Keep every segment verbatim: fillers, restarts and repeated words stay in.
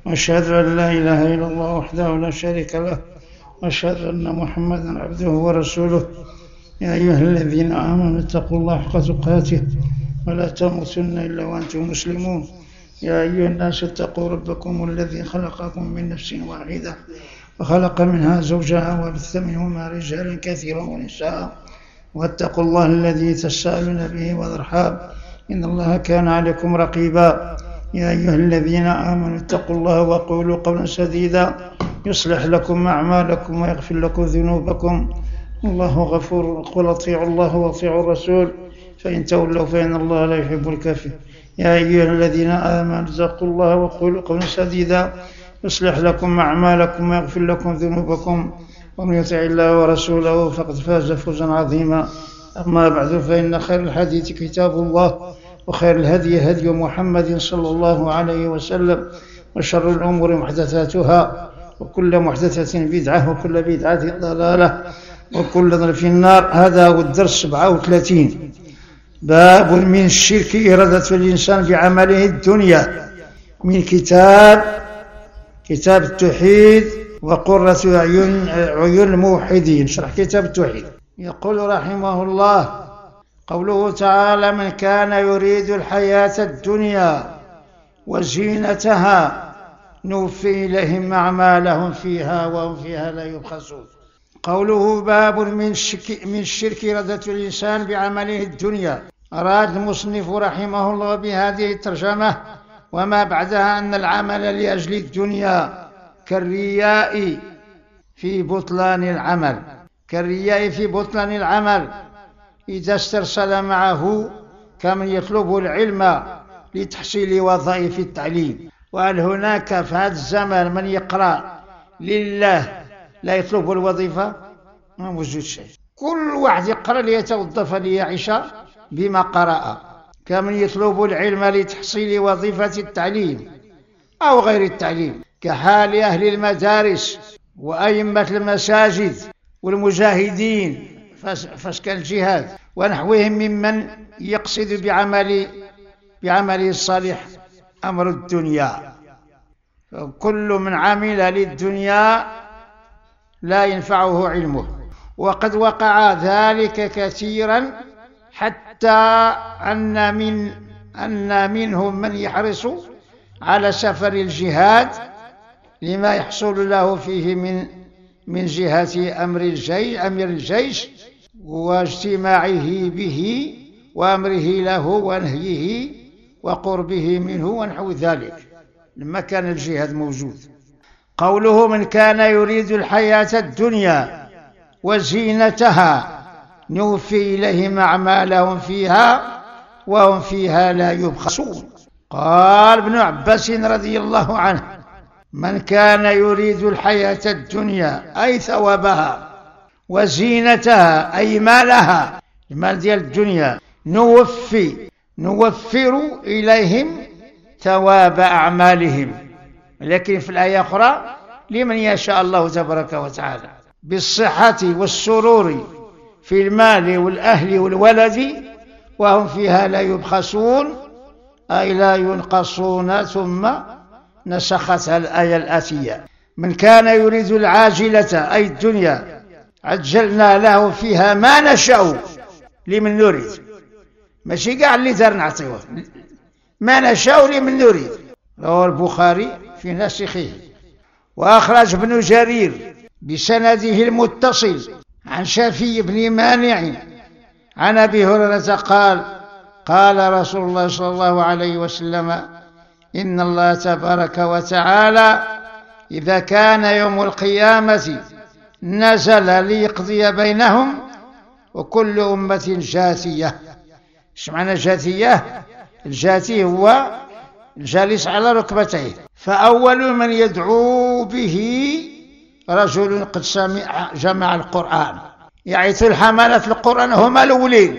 وأشهد أن لا إله إلا الله وحده لا شريك له وأشهد أن محمدا عبده ورسوله. يا أيها الذين آمنوا اتقوا الله حق تقاته ولا تموتن إلا وأنتم مسلمون. يا أيها الناس اتقوا ربكم الذي خلقكم من نفس واحدة وخلق منها زوجها وبث منهما رجالا كثيرا ونساء واتقوا الله الذي تساءلون به والأرحام إن الله كان عليكم رقيبا. يا أيها الذين آمنوا اتقوا الله وقولوا قولا سديدا يصلح لكم أعمالكم ويغفر لكم ذنوبكم الله غفور. قل اطيعوا الله واطيعوا الرسول فإن تولوا فإن الله لا يحب الكافرين. يا أيها الذين آمنوا اتقوا الله وقولوا قولا سديدا يصلح لكم أعمالكم ويغفر لكم ذنوبكم ومن يطع الله ورسوله فقد فاز فوزا عظيما. أما بعد فإن خير الحديث كتاب الله وخير الهدي هدي محمد صلى الله عليه وسلم وشر الأمور محدثاتها وكل محدثة بدعة وكل بدعة ضلالة وكل ضلالة في النار. هذا هو الدرس سبعة وثلاثين. باب من الشرك إرادة الإنسان بعمله الدنيا من كتاب كتاب التوحيد وقرة عيون عيون الموحدين شرح كتاب التوحيد. يقول رحمه الله قوله تعالى من كان يريد الحياة الدنيا وزينتها نوفي إليهم أعمالهم فيها وهم فيها لا يبخسون. قوله باب من الشرك من الشرك إرادة الإنسان بعمله الدنيا. أراد المصنف رحمه الله بهذه الترجمة وما بعدها أن العمل لأجل الدنيا كالرياء في بطلان العمل كالرياء في بطلان العمل إذا استرسل معه كمن يطلب العلم لتحصيل وظائف التعليم. وهل هناك في هذا الزمان من يقرأ لله لا يطلب الوظيفة؟ ما موجود شيء. كل واحد يقرأ ليتوظف ليعيش بما قرأ، كمن يطلب العلم لتحصيل وظيفة التعليم أو غير التعليم، كحال أهل المدارس وأئمة المساجد والمجاهدين فسك الجهاد ونحوهم ممن يقصد بعمل بعمله الصالح أمر الدنيا. كل من عمل للدنيا لا ينفعه علمه، وقد وقع ذلك كثيرا حتى أن من أن منهم من يحرص على سفر الجهاد لما يحصل له فيه من من جهة أمر الجيش أمير الجيش واجتماعه به وأمره له ونهيه وقربه منه ونحو ذلك لما كان الجهاد موجود. قوله من كان يريد الحياة الدنيا وزينتها نوفي إليهم أعمالهم فيها وهم فيها لا يبخسون. قال ابن عباس رضي الله عنه من كان يريد الحياة الدنيا أي ثوابها وزينتها أي مالها المال ديال الدنيا نوفي نوفر إليهم ثواب أعمالهم. لكن في الآية أخرى لمن يشاء الله تبارك وتعالى بالصحة والسرور في المال والأهل والولد وهم فيها لا يبخسون أي لا ينقصون. ثم نسختها الآية الآتية من كان يريد العاجلة أي الدنيا عجلنا له فيها ما نشاء لمن نريد، ماشي كاع اللي دار نعطيوه، ما نشاء لمن نريد. رواه البخاري في ناسخه. وأخرج ابن جرير بسنده المتصل عن شافي بن مانع عن أبي هريرة قال قال رسول الله صلى الله عليه وسلم إن الله تبارك وتعالى إذا كان يوم القيامة نزل ليقضي بينهم وكل أمة جاثية. ايش معنى جاثية؟ الجاثي هو الجالس على ركبتيه. فأول من يدعو به رجل قد سمع جمع القرآن يعيث الحملة القرآن هم الأولين،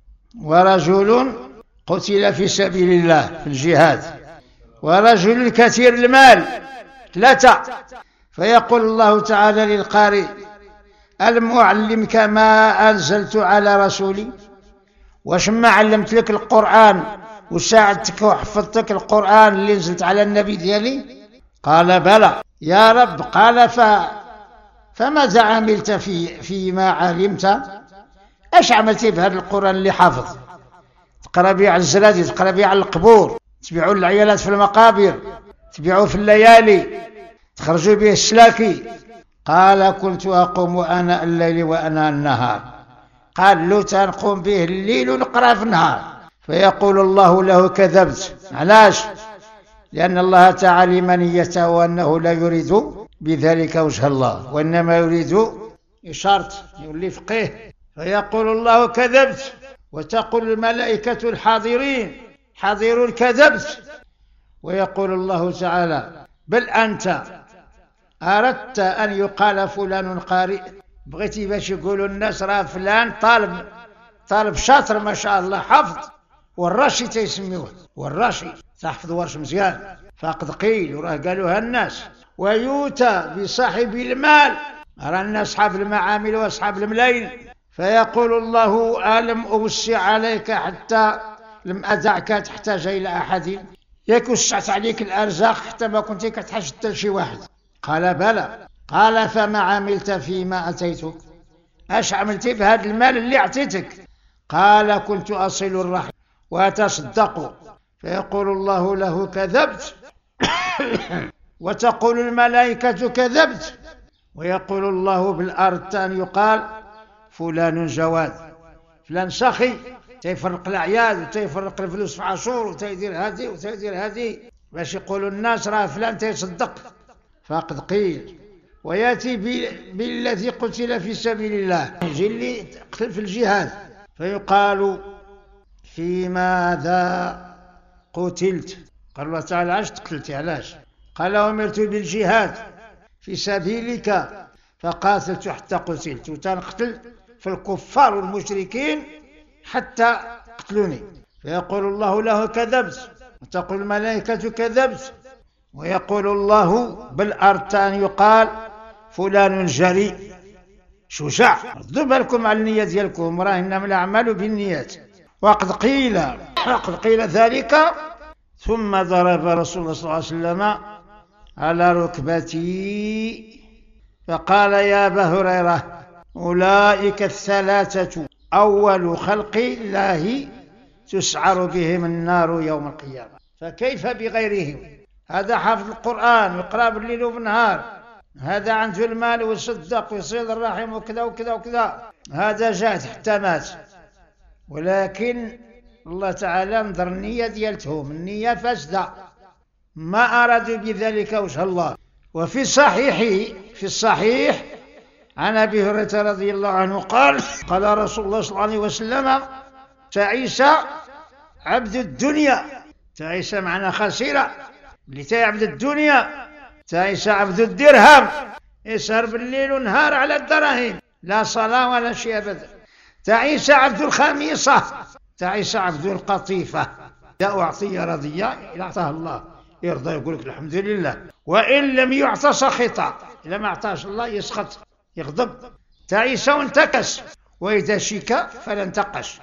ورجل قتل في سبيل الله في الجهاد، ورجل كثير المال ثلاثة. فيقول الله تعالى للقارئ ألم أعلمك ما أنزلت على رسولي؟ واش ما علمت لك القرآن وساعدتك وحفظتك القرآن اللي نزلت على النبي ديالي؟ قال بلى يا رب. قال ف فماذا عملت في فيما علمت؟ ايش عملتي بهذا القرآن اللي حافظ؟ تقرا به على الزرادي، تقرا به على القبور، تبيعوا العيالات في المقابر، تبيعوا في الليالي، تخرجوا به السلاكي. قال كنت أقوم آناء الليل وآناء النهار. قال له تنقوم به الليل ونقرأ في النهار. فيقول الله له كذبت. علاش؟ لأن الله تعالى منيته وأنه لا يريد بذلك وجه الله، وإنما يريد إشارة يولي فقيه. فيقول الله كذبت، وتقول الملائكة الحاضرين حاضرون كذبت. ويقول الله تعالى بل أنت أردت أن يقال فلان قارئ، بغيتي باش يقولوا الناس راه فلان طالب طالب شاطر ما شاء الله حفظ، والراشي تيسميوه، والراشي تحفظ ورش مزيان. فقد قيل وراه قالوها الناس. ويؤتى بصاحب المال، راه الناس أصحاب المعامل وأصحاب الملايين. فيقول الله ألم أوسع عليك حتى لم أدعك تحتاج إلى أحد؟ ياك وسعت عليك الأرزاق حتى ما كنت كتحتاج حتى لشي واحد؟ قال بلى. قال فما عملت فيما أتيتك؟ اش عملتي بهذا المال اللي أعطيتك؟ قال كنت أصل الرحم وأتصدق. فيقول الله له كذبت. وتقول الملائكة كذبت. ويقول الله بالأرض أن يقال فلان جواد، فلان سخي، تيفرق الأعياد وتيفرق الفلوس في عاشور وتيدير هذه وتيدير هذه باش يقولوا الناس راه فلان تيصدق. فقد قيل. وياتي بالذي قتل في سبيل الله، يجي اللي قتل في الجهاد، فيقال في ماذا قتلت؟ قال الله تعالى علاش قتلت؟ علاش؟ قال أمرت بالجهاد في سبيلك فقاتلت حتى قتلت، وتنقتل في الكفار والمشركين حتى قتلوني. فيقول الله له كذبت، وتقول الملائكة كذبت. ويقول الله بل أردت أن يقال فلان جريء شجاع. ردوا بالكم على النية ديالكم، راه إنما الأعمال بالنيات. وقد قيل وقد قيل ذلك ثم ضرب رسول الله صلى الله عليه وسلم على ركبتي فقال يا أبا هريرة أولئك الثلاثة أول خلق الله تسعر بهم النار يوم القيامة، فكيف بغيرهم؟ هذا حافظ القرآن ويقرأ بالليل وبالنهار، هذا عنده المال ويصدق ويصيد الرحم وكذا وكذا وكذا، هذا جاهد حتى مات. ولكن الله تعالى انظر النية ديالتهم، النية فاسدة، ما أرادوا بذلك وجه الله. وفي الصحيح في الصحيح عن أبي هريرة رضي الله عنه قال قال رسول الله صلى الله عليه وسلم تعيس عبد الدنيا. تعيس معنى خسيرة، اللي تيعبد الدنيا. تعيس عبد الدرهم، يسهر بالليل ونهار على الدراهم، لا صلاة ولا شيء أبدا. تعيس عبد الخميصة، تعيس عبد القطيفة. إذا أعطي رضي، إذا أعطاه الله يرضى يقول لك الحمد لله، وإن لم يعطى سخط، إذا ما أعطاش الله يسخط يغضب. تعيس وانتكس، وإذا شك فلا انتقش،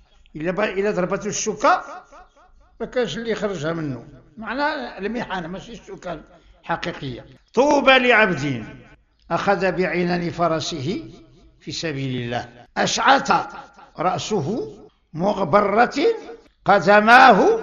إذا ضربته الشكا ما كانش اللي يخرجها منه، معناه المحنة ماشي الشكا حقيقية. طوبى لعبد أخذ بعنان فرسه في سبيل الله أشعث رأسه مغبرة قدماه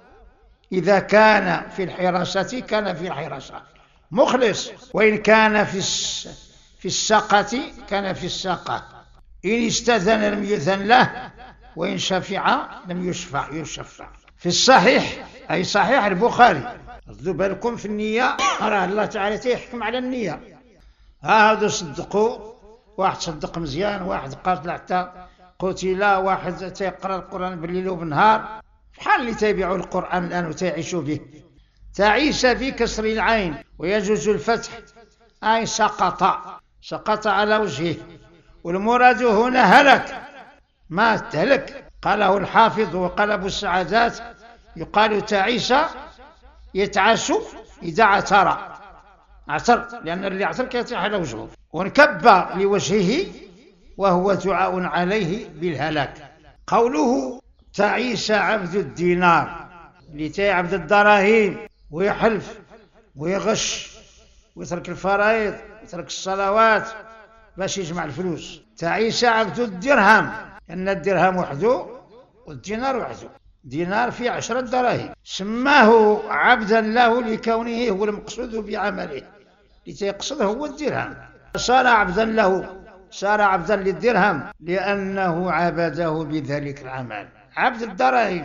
إذا كان في الحراسة كان في الحراسة مخلص، وإن كان في في الساقة كان في الساقة، إن استأذن لم يؤذن له، وإن شفع لم يشفع يشفع. في الصحيح أي صحيح البخاري، خذوا بالكم في النية، راه الله تعالى تيحكم على النية. هادو صدقوا، واحد صدق مزيان، واحد قاتل حتى قتل، واحد تيقرأ القرآن بالليل وبالنهار، بحال اللي تيبيعوا القرآن الآن وتيعيشوا به. تعيس بكسر العين ويجوز الفتح أي سقط، سقط على وجهه. والمراد هنا هلك، مات هلك. قاله الحافظ وقال أبو السعادات يقال تعيس يتعس إذا عثر، عثر لأن اللي عثر كيطيح على وجهه، وانكب لوجهه وهو دعاء عليه بالهلاك. قوله تعيس عبد الدينار، اللي تيعبد الدراهم ويحلف ويغش ويترك الفرائض ويترك الصلوات باش يجمع الفلوس. تعيس عبد الدرهم، أن الدرهم وحده والدينار وحده، دينار فيه عشرة دراهم. سماه عبدا له لكونه هو المقصود بعمله، لتيقصده هو الدرهم. صار عبدا له، صار عبدا للدرهم لأنه عبده بذلك العمل، عبد الدراهم.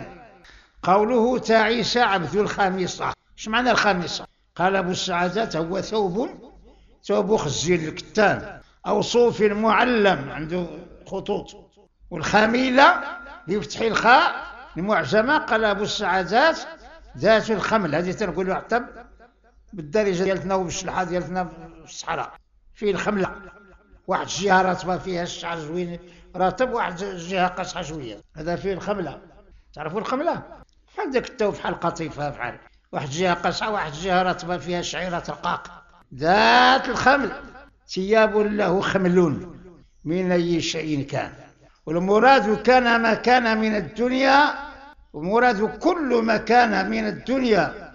قوله تعيس عبد الخامصة، ايش معنى الخامصة؟ قال أبو السعادات هو ثوب ثوب خزيل الكتان أو صوف معلم عنده خطوط. والخميلة بفتح الخاء المعجمة قال أبو السعادات ذات الخمل، هذه تنقولوا عتب بالدارجة ديالتنا وبالشلحة ديالتنا في الصحراء، فيه الخملة، واحد الجهة راتبة فيها الشعر زوين راتب، واحد الجهة قاصحة شوية، هذا فيه الخملة. تعرفوا الخملة؟ بحال داك التو بحال قطيفة، بحال واحد الجهة قاصحة واحد الجهة راتبة فيها الشعيرة رقاق، ذات الخمل. ثياب له خمل من أي شيء كان. والمراد كان ما كان من الدنيا، ومراد كل ما كان من الدنيا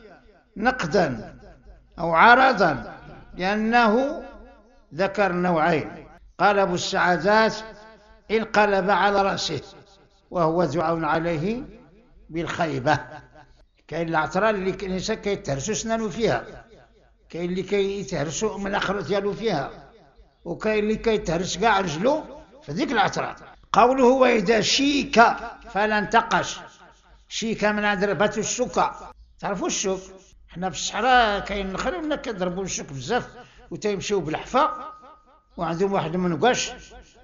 نقدا أو عرضا، لأنه ذكر نوعين. قال أبو السعادات انقلب على رأسه وهو دعاء عليه بالخيبة. كاين العطرة اللي الإنسان كيتهرسو سنانو فيها، كاين اللي كيتهرسو من الآخر ديالو فيها، وكاين اللي كيتهرس كاع رجلو في ذيك العطرة. قوله وإذا شيك فلا انتقش، شيك من عذربة الشكا. تعرفوا الشك؟ حنا في الصحراء كاين النخل ولا كيضربوا الشك بزاف وتيمشيو بالحفا، وعندهم واحد المنقاش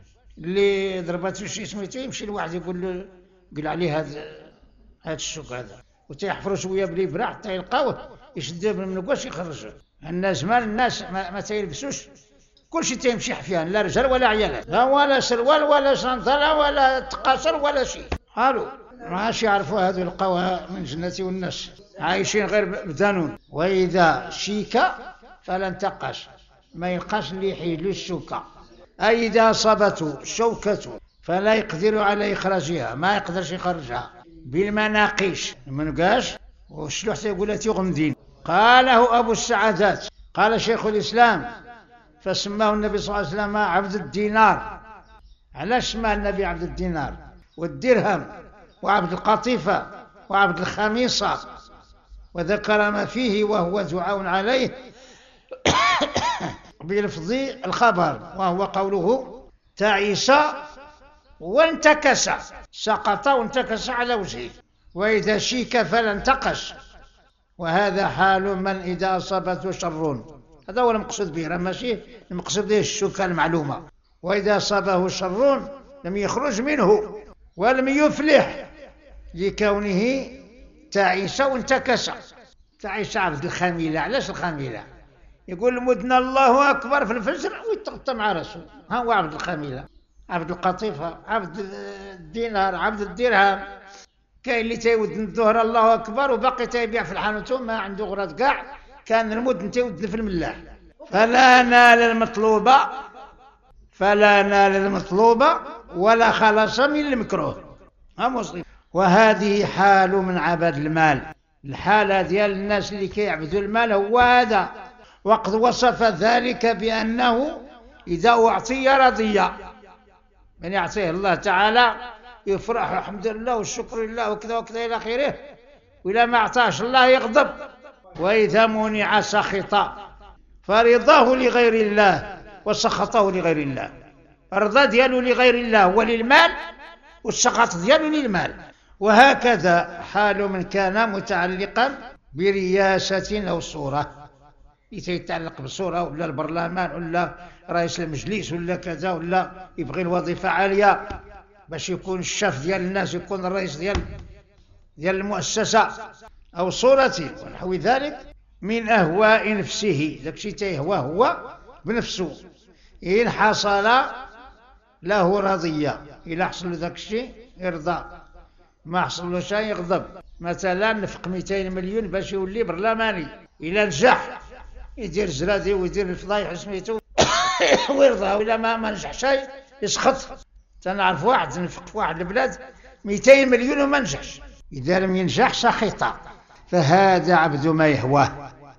اللي ضربته شي سميتو يمشي لواحد يقول له قل عليه هذا هذا الشك هذا، وتيحفروا شويه بالابره حتى يلقاوه يشدوه بالمنقاش يخرجوه. عندنا زمان الناس ما, ما تيلبسوش، كلشي تيمشي حفيان، لا رجال ولا عيالات، لا ولا سروال ولا صندله ولا تقاصر ولا شيء. قالوا ماش يعرفوا هذو لقاوها من جنتي والناس عايشين غير بدانون. واذا شيك فلا انتقش، ما يلقاش اللي يحيد له الشوكه. اي اذا اصابته شوكه فلا يقدر على اخراجها، ما يقدرش يخرجها بالمناقيش، المنقاش والشلوح تيقول لها تيغمدين. قاله ابو السعادات قال شيخ الاسلام فسماه النبي صلى الله عليه وسلم عبد الدينار. علاش سماه النبي عبد الدينار والدرهم وعبد القطيفة وعبد الخميصة؟ وذكر ما فيه وهو دعاء عليه بلفظ الخبر، وهو قوله تعيس وانتكس، سقط وانتكس على وجهه. وإذا شيك فلا انتقش، وهذا حال من إذا أصابته شر. هذا هو المقصود به، ماشي المقصود به الشوكة المعلومة. وإذا أصابه شر لم يخرج منه ولم يفلح لكونه تعيس وانتكس. تعيس عبد الخميلة. علاش الخميلة؟ يقول مدنا الله أكبر في الفجر ويتغطى مع راسه، ها هو عبد الخميلة، عبد القطيفة، عبد الدينار، عبد الدرهم. كاين اللي تيودن الظهر الله أكبر وباقي تيبيع في الحانوت ما عنده غرات كاع، كان المدن تيودن في الملاح. فلا نال المطلوب فلا نال المطلوب ولا خلص من المكروه. ها مصيب. وهذه حال من عبد المال، الحالة ديال الناس اللي كيعبدوا المال هو هذا. وقد وصف ذلك بأنه إذا أعطي رضي، من يعطيه الله تعالى يفرح الحمد لله والشكر لله وكذا وكذا إلى آخره، وإذا ما أعطاش الله يغضب. وإذا منع سخط، فرضاه لغير الله وسخطه لغير الله. الرضا ديالو لغير الله وللمال، والسخط ديالو للمال. وهكذا حال من كان متعلقا برياسة أو صورة، يتعلق بصورة ولا البرلمان ولا رئيس المجلس ولا كذا، ولا يبغي الوظيفة عالية باش يكون الشاف ديال الناس، يكون الرئيس ديال ديال المؤسسة أو صورته ونحو ذلك من أهواء نفسه. ذاك الشيء تيهوى هو بنفسه. إن حصل له رضية، إلا حصل ذاك الشيء يرضى، ما حصل له شيء يغضب. مثلا نفق مئتين مليون باش يولي برلماني، إلا نجح يدير زرادي ويدير الفضايح سميتو ويرضى، وإلا ما ما نجح شيء يسخط. تنعرف واحد نفق في واحد البلاد مئتين مليون وما نجحش، إذا لم ينجح سخط. فهذا عبد ما يهواه،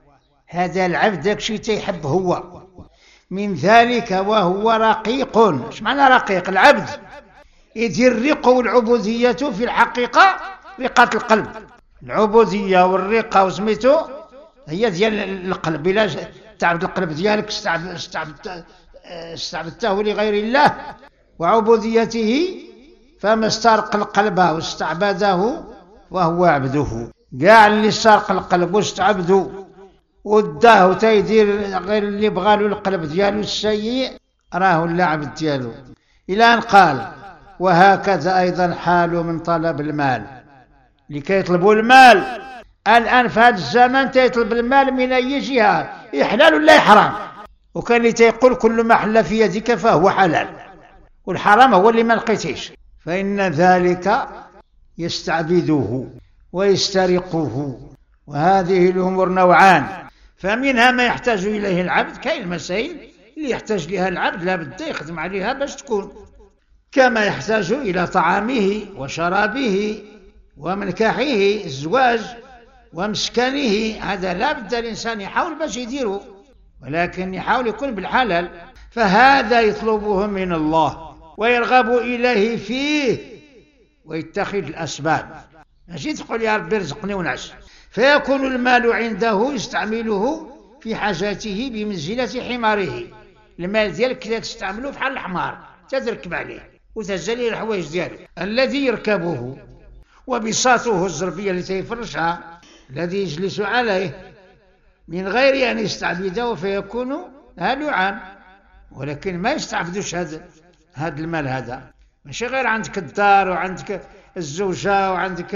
هذا العبد داك شي تيحب هو. من ذلك وهو رقيق. اش معنى رقيق؟ العبد يدير الرق والعبودية في الحقيقة رقة القلب. العبودية والرقة وسميتو هي ديال القلب. إلا تعبد القلب ديالك استعبدته استعبدته لغير الله وعبوديته فما استرق القلب واستعبده وهو عبده. كاع اللي استرق القلب واستعبده وداه تيدير غير اللي بغالو القلب ديالو السيء راه العبد ديالو. إلى أن قال وهكذا أيضا حال من طلب المال. اللي كيطلبوا المال الآن في هذا الزمن تيطلب المال من أي جهة، يحلال ولا يحرام. وكان اللي تيقول كل ما حل في يدك فهو حلال، والحرام هو اللي ما لقيتيش، فإن ذلك يستعبده ويسترقه. وهذه الأمور نوعان، فمنها ما يحتاج إليه العبد. كاين المسائل اللي يحتاج لها العبد لا بد يخدم عليها باش تكون، كما يحتاج إلى طعامه وشرابه ومنكحه الزواج ومسكنه. هذا لا بد الإنسان يحاول باش يديره، ولكن يحاول يكون بالحلال. فهذا يطلبه من الله ويرغب إليه فيه ويتخذ الأسباب، ماشي تقول يا ربي رزقني ونعس. فيكون المال عنده يستعمله في حاجاته بمنزلة حماره. المال ديالك تستعمله بحال الحمار تتركب عليه وتهزلي الحوايج ديالك الذي يركبه، وبساطه الزربية التي يفرشها الذي يجلس عليه من غير أن يستعبده فيكون هلوعا. ولكن ما يستعبدوش هذا هذا المال. هذا ماشي غير عندك الدار وعندك الزوجة وعندك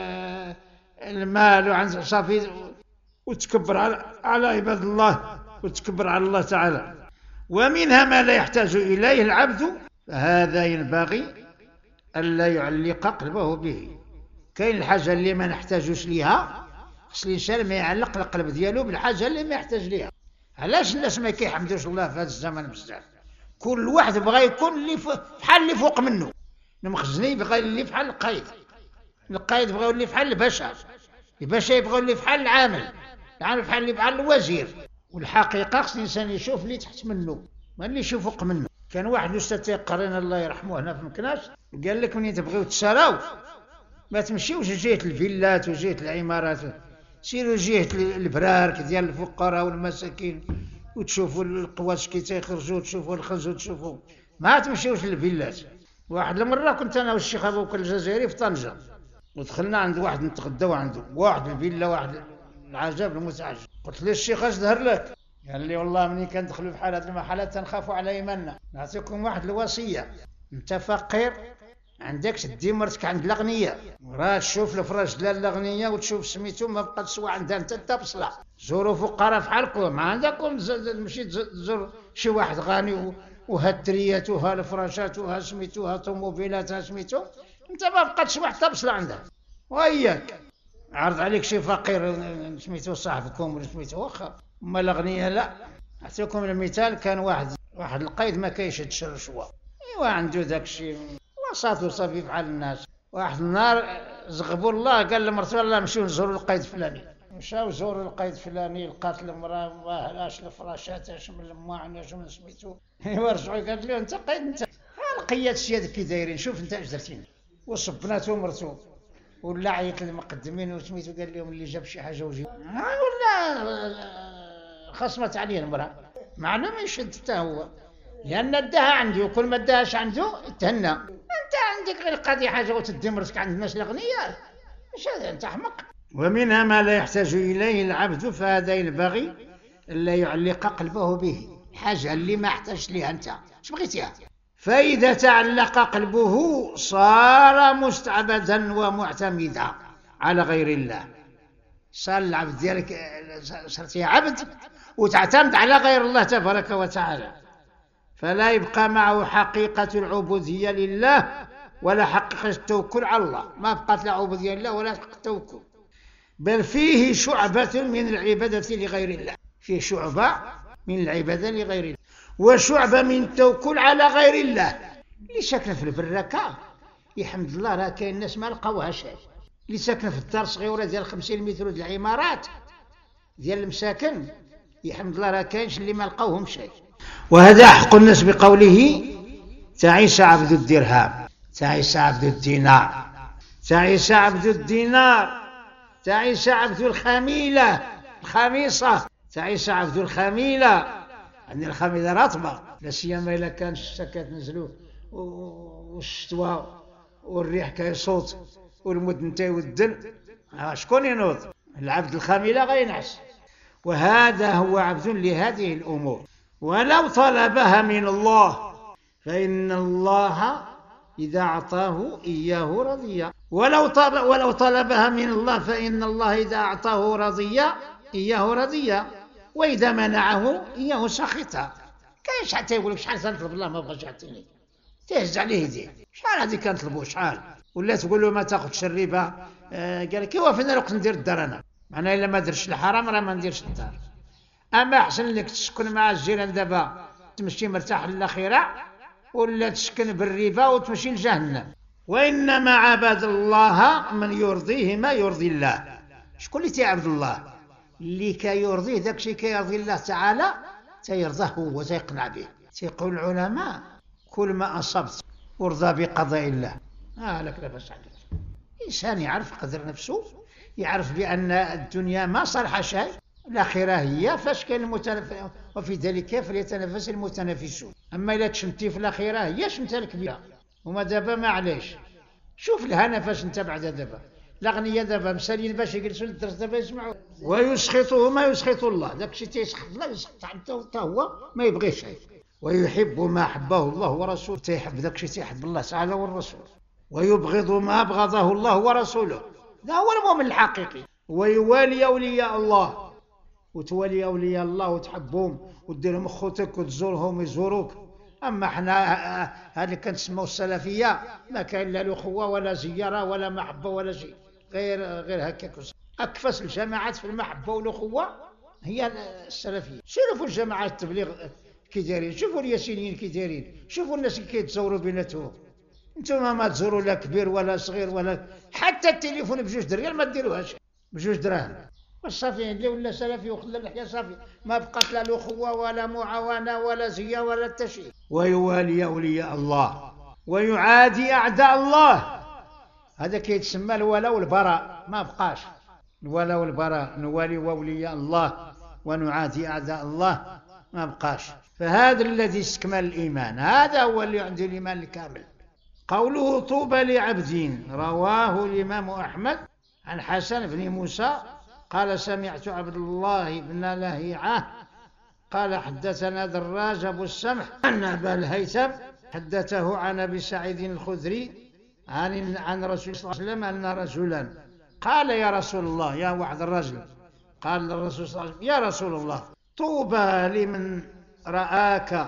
المال وعندك صافي وتكبر على, على عباد الله وتكبر على الله تعالى. ومنها ما لا يحتاج إليه العبد، فهذا ينبغي ألا يعلق قلبه به. كاين الحاجة اللي ما نحتاجوش ليها، خص الإنسان ما يعلق القلب ديالو بالحاجة اللي ما يحتاج ليها. علاش الناس ما كيحمدوش الله في هذا الزمن بزاف؟ كل واحد بغى يكون اللي بحال اللي فوق منه. المخزني بغى اللي بحال القايد، القايد بغى اللي بحال الباشا، الباشا يبغى اللي بحال العامل، العامل بحال اللي بحال الوزير. والحقيقة خص الإنسان يشوف اللي تحت منه ما اللي يشوف فوق منه. كان واحد الأستاذ تيقرينا الله يرحمه هنا في مكناس قال لك منين تبغيو تسراو ما تمشيوش جهة الفيلات وجهة العمارات، سيروا جهة البرارك ديال الفقراء والمساكين وتشوفوا القواس كي تيخرجوا وتشوفوا الخز وتشوفوا، ما تمشيوش للفيلات. واحد المرة كنت أنا والشيخ أبو بكر الجزائري في طنجة ودخلنا عند واحد نتغداو عنده، واحد الفيلا واحد العجب المتعجب. قلت له الشيخ اش ظهر لك؟ قال لي والله مني كندخلوا بحال هذه المحلات تنخافوا على ايماننا. نعطيكم واحد الوصيه، انت فقير عندك تدي مرتك عند الاغنياء، راه تشوف الفراش ديال الاغنياء وتشوف سميتو ما بقات سوا عندها انت حتى بصله. زوروا فقراء بحالكم، ما عندكم مشيت تزور شي واحد غني وها التريات وها الفراشات وها سميتو ها طوموبيلات ها سميتو، انت ما بقاتش واحد حتى بصله عندها. وياك عرض عليك شي فقير سميتو صاحبكم ولا سميتو واخا، اما الاغنياء لا. نعطيكم المثال، كان واحد واحد القايد ما كيشدش الرشوه، ايوا عنده داك الشيء وساط وصافي بحال الناس. واحد النهار زغبوا الله قال لمرته الله نمشيو نزوروا القايد الفلاني. مشاو زوروا القايد الفلاني، لقات المراه ما هلاش الفراشات اش من المواعن اش من سميتو. ايوا رجعوا قالت له انت قايد انت لقيات سيادك كي دايرين، شوف انت اش درتي. وصبناتو مرتو ولا عيط للمقدمين وسميتو قال لهم اللي جاب شي حاجه وجي ولا خصمت عليه المراه، معلوم يشد حتى هو لان اداها عندي وكل ما اداهاش عنده يتهنى. انت عندك غير قضيه حاجه وتدي مرتك عند الناس الاغنياء، اش هذا انت احمق. ومنها ما لا يحتاج اليه العبد، فهذا ينبغي الا يعلق قلبه به، حاجه اللي ما احتاج ليها انت اش بغيتيها. فإذا تعلق قلبه صار مستعبدا ومعتمدا على غير الله. صار العبد ديالك صرتي عبد وتعتمد على غير الله تبارك وتعالى، فلا يبقى معه حقيقة العبودية لله ولا حقيقة التوكل على الله. ما بقات لا عبودية لله ولا حقيقة التوكل، بل فيه شعبة من العبادة لغير الله، فيه شعبة من العبادة لغير الله وشعبة من التوكل على غير الله. اللي ساكن في البركة يحمد الله، راه كاين الناس ما لقاوهاش. اللي ساكن في الدار صغيره ديال خمسين متر ديال العمارات ديال المساكن يحمد الله راه كاينش اللي ما لقاوهم شيء. وهذا حق الناس بقوله تعيس عبد الدرهم، تعيس عبد الدينار، تعيس عبد الدينار، تعيس عبد الخميلة الخميصة، تعيس عبد الخميلة. يعني الخميلة رطبة، لا سيما إلا كان الشتا كتنزلو والشتوى والريح كيصوت والمدن تيودن، شكون ينوض؟ العبد الخميلة غينعس. وهذا هو عبد لهذه الأمور. ولو طلبها من الله فإن الله إذا أعطاه إياه رضي، ولو طلب ولو طلبها من الله فإن الله إذا أعطاه رضي إياه رضي، وإذا منعه إياه سخط. كاينش حتى يقول لك شحال تنطلب الله ما بغاش يعطيني، تهز عليه يديه، شحال هذه كنطلبوا شحال، ولا تقول له ما تاخذش الربا. آه قال لك ايوا فين الوقت ندير الدار انا، معناها الا ما درتش الحرام راه ما نديرش الدار. اما احسن لك تسكن مع الجيران دابا تمشي مرتاح للاخره، ولا تسكن بالربا وتمشي لجهنم. وانما عباد الله من يرضيه ما يرضي الله. شكون اللي تيعبد الله؟ اللي كيرضيه داك الشيء كيرضي الله تعالى تيرضاه هو وتيقنع به. تيقول العلماء كل ما اصبت وارضى بقضاء الله. اه لك لا باس عليك. انسان يعرف قدر نفسه، يعرف بان الدنيا ما صالحه شيء، الاخره هي فاش كاين المتنافس، وفي ذلك فليتنافس المتنافسون. اما الا تشمتي في الاخره هي شمتها لك بها، وما دابا معليش. شوف الهنا فاش انت بعد دابا الاغنياء دابا مسالين باش يجلسوا للدرس دابا يسمعوا. ويسخطه ما يسخط الله، داك الشيء تيسخط الله يسخط حتى هو ما يبغي شيء. ويحب ما حبه الله ورسوله، تيحب داك الشيء تيحب الله تعالى والرسول. ويبغض ما أبغضه الله ورسوله، هذا هو المؤمن الحقيقي. ويوالي أولياء الله، وتولي أولياء الله وتحبهم وتديرهم أخوتك وتزورهم ويزوروك. أما احنا هذا كنسموا السلفية ما كاين لا الأخوة ولا زيارة ولا محبة ولا شيء، غير غير هكاك. أكفس الجماعات في المحبة والأخوة هي السلفية. سيروا في الجماعات التبليغ كي دايرين، شوفوا الياسينيين كي دايرين، شوفوا الناس اللي كيتزوروا بيناتهم. انتم ما تزوروا لا كبير ولا صغير ولا حتى التليفون بجوج دريال ما ديروهاش بجوج دراهم. والصافي اللي ولا سلفي وخلى اللحيه صافي، ما بقات لا الاخوه ولا معاونه ولا زيه ولا التشيء. ويوالي اولياء الله ويعادي اعداء الله، هذا كيتسمى الولاء والبراء. ما بقاش الولاء والبراء، نوالي اولياء الله ونعادي اعداء الله، ما بقاش. فهذا الذي استكمل الايمان، هذا هو اللي عنده الايمان الكامل. قوله طوبى لعبد رواه الإمام أحمد عن حسن بن موسى قال سمعت عبد الله بن لهيعة قال حدثنا دراج أبو السمح أن أبا الهيثم حدثه عن أبي سعيد الخدري عن عن رسول الله صلى الله عليه وسلم أن رجلا قال يا رسول الله، يا واحد الرجل قال للرسول صلى الله عليه وسلم يا رسول الله طوبى لمن رآك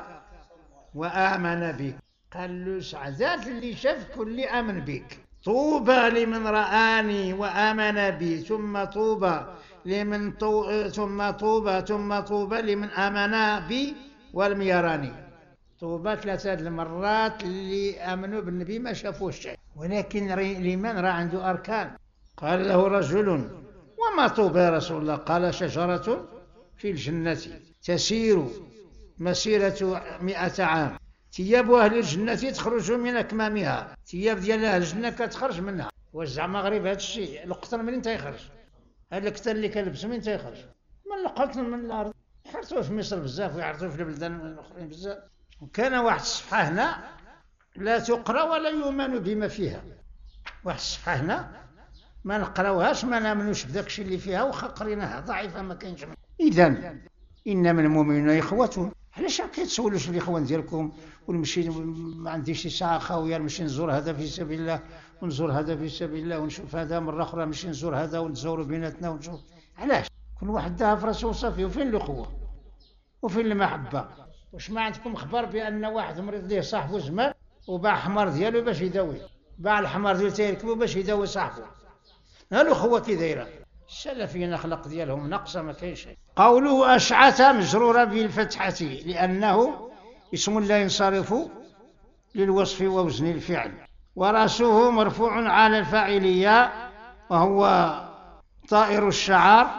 وآمن بك. قال له سعدات اللي شافك واللي آمن بك. طوبى لمن رآني وآمن بي، ثم طوبى لمن طو... ثم طوبى ثم طوبى لمن آمن بي ولم يراني. طوبى ثلاثة المرات اللي آمنوا بالنبي ما شافوه شيء، ولكن الإيمان راه عنده أركان. قال له رجل وما طوبى يا رسول الله؟ قال شجرة في الجنة تسير مسيرة مئة عام، ثياب أهل الجنة تخرج من أكمامها، ثياب ديال أهل الجنة كتخرج منها. واش زعما غريب هذا الشيء؟ القطن منين تيخرج؟ هذا الكتان اللي كنلبسو منين تيخرج؟ من القطن من الأرض. يعرفوه في مصر بزاف ويعرفوه في البلدان الآخرين بزاف. وكان واحد الصفحة هنا لا تقرأ ولا يؤمن بما فيها. واحد الصفحة هنا ما نقراوهاش ما نامنوش بداك الشيء اللي فيها، واخا قريناها ضعيفة ما كاينش. إذن إنما المؤمنون إخوة. علاش ما كيتسولوش الاخوان ديالكم ونمشي ما عنديش شي ساعه خاويه نمشي نزور هذا في سبيل الله ونزور هذا في سبيل الله ونشوف هذا مره اخرى نمشي نزور هذا ونتزوروا بيناتنا ونشوف؟ علاش؟ كل واحد داها في راسه وصافي. وفين الاخوه وفين المحبه؟ واش ما عندكم خبر بان واحد مريض ليه صاحبه زمان وباع حمار ديالو باش يداوي، باع الحمار ديالو تيركبو باش يداوي صاحبه؟ ها الاخوه كي دايره؟ السلفيين الاخلاق ديالهم ناقصه ما كاين شيء. قوله أشعث مجرورة بالفتحة لأنه اسم لا ينصرف للوصف ووزن الفعل، ورأسه مرفوع على الفاعلية وهو طائر الشعار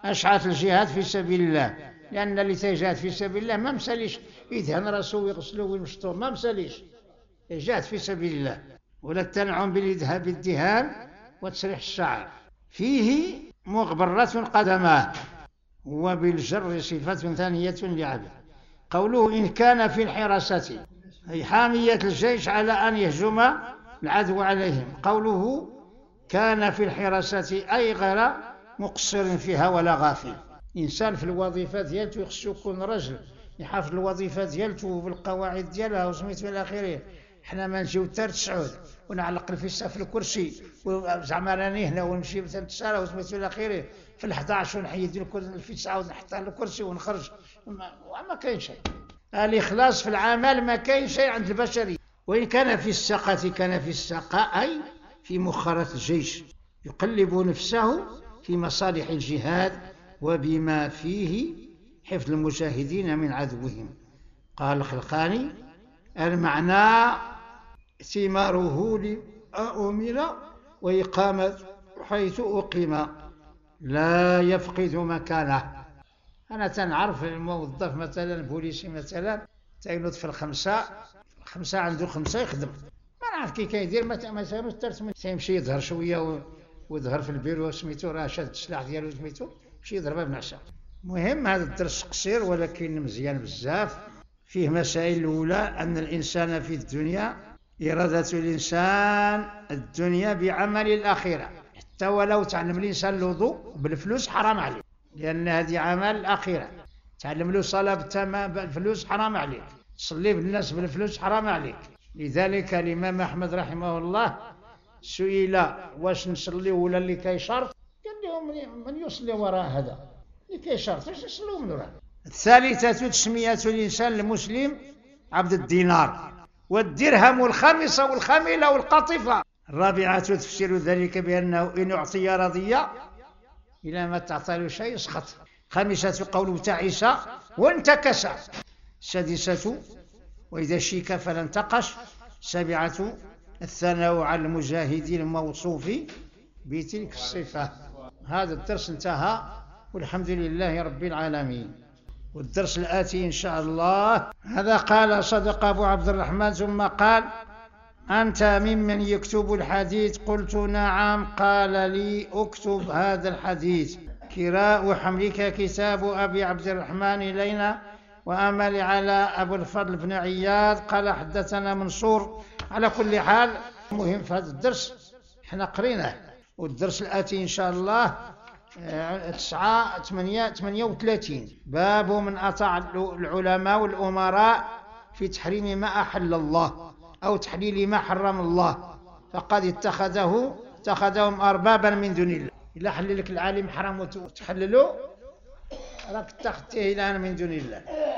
أشعث الجهاد في سبيل الله، لأن اللي تيجاهد في سبيل الله ما مساليش يدهن راسه ويغسله ويمشطه، ما مساليش يجاهد في سبيل الله. ولا التنعم بالدهان وتسريح الشعر. فيه مغبرة قدماه وبالجر صفة ثانية لعبد. قوله إن كان في الحراسة أي حامية الجيش على أن يهجم العدو عليهم. قوله كان في الحراسة أي غير مقصر فيها ولا غافل. إنسان في الوظيفة ديالته يخصو يكون رجل يحافظ الوظيفة ديالته بالقواعد ديالها وسميتو إلى آخره. حنا ما نجيو حتى لتسعود ونعلق الفيسا في الكرسي وزعما راني هنا ونمشي مثلا تسالة وسميتو إلى آخره في الحداش ونحيد الفيسا ونحطها للكرسي ونخرج. ما كاين شيء. الإخلاص في العمل ما كاين شيء عند البشرية. وإن كان في السقة كان في السقاء أي في مؤخرة الجيش يقلب نفسه في مصالح الجهاد وبما فيه حفظ المجاهدين من عدوهم. قال الخلقاني المعنى ثماره لأؤمن وإقامة حيث أقيم لا يفقد مكانه. أنا تنعرف الموظف مثلا بوليسي مثلا تينوض في الخمسة خمسة عنده خمسة يخدم، ما نعرف كي كيدير مثلا الترتم تيمشي يظهر شوية ويظهر في البيرو سميتو راه شاد السلاح ديالو سميتو يمشي يضربها بنعشة. مهم هذا الدرس قصير ولكن مزيان بزاف. فيه مسائل. الأولى أن الإنسان في الدنيا إرادة الإنسان الدنيا بعمل الآخرة، حتى ولو تعلم الإنسان الوضوء بالفلوس حرام عليه، لأن هذه عمل الآخرة. تعلم له صلاة بالفلوس حرام عليك، تصلي بالناس بالفلوس حرام عليك. لذلك الإمام أحمد رحمه الله سئل واش نصلي ولا اللي كيشرط، قال لهم من يصلي وراء هذا اللي كيشرط واش يصلوا من وراء. الثالثة تسمية الإنسان المسلم عبد الدينار والدرهم والخامسة والخاملة والقطيفة. الرابعة تفسير ذلك بأنه إن أعطي رضية إلى ما تعطى له شيء يسخط. خامسة قوله تعيس وانتكس. السادسة وإذا شيك فلا انتقش. سابعة الثناء على المجاهدين الموصوف بتلك الصفة. هذا الدرس انتهى والحمد لله رب العالمين. والدرس الآتي إن شاء الله هذا قال صدق أبو عبد الرحمن ثم قال أنت ممن يكتب الحديث؟ قلت نعم. قال لي اكتب هذا الحديث كراء حملك كتاب أبي عبد الرحمن إلينا وأمل على أبو الفضل بن عياض. قال حدثنا منصور. على كل حال مهم في هذا الدرس احنا قريناه. والدرس الآتي إن شاء الله تسعة ثمانية وثلاثين باب من أطاع العلماء والأمراء في تحريم ما أحل الله أو تحليل ما حرم الله فقد اتخذه اتخذهم أربابا من دون الله. إلا حلل لك العالم حرام وتحلله راك اتخذته الآن من دون الله.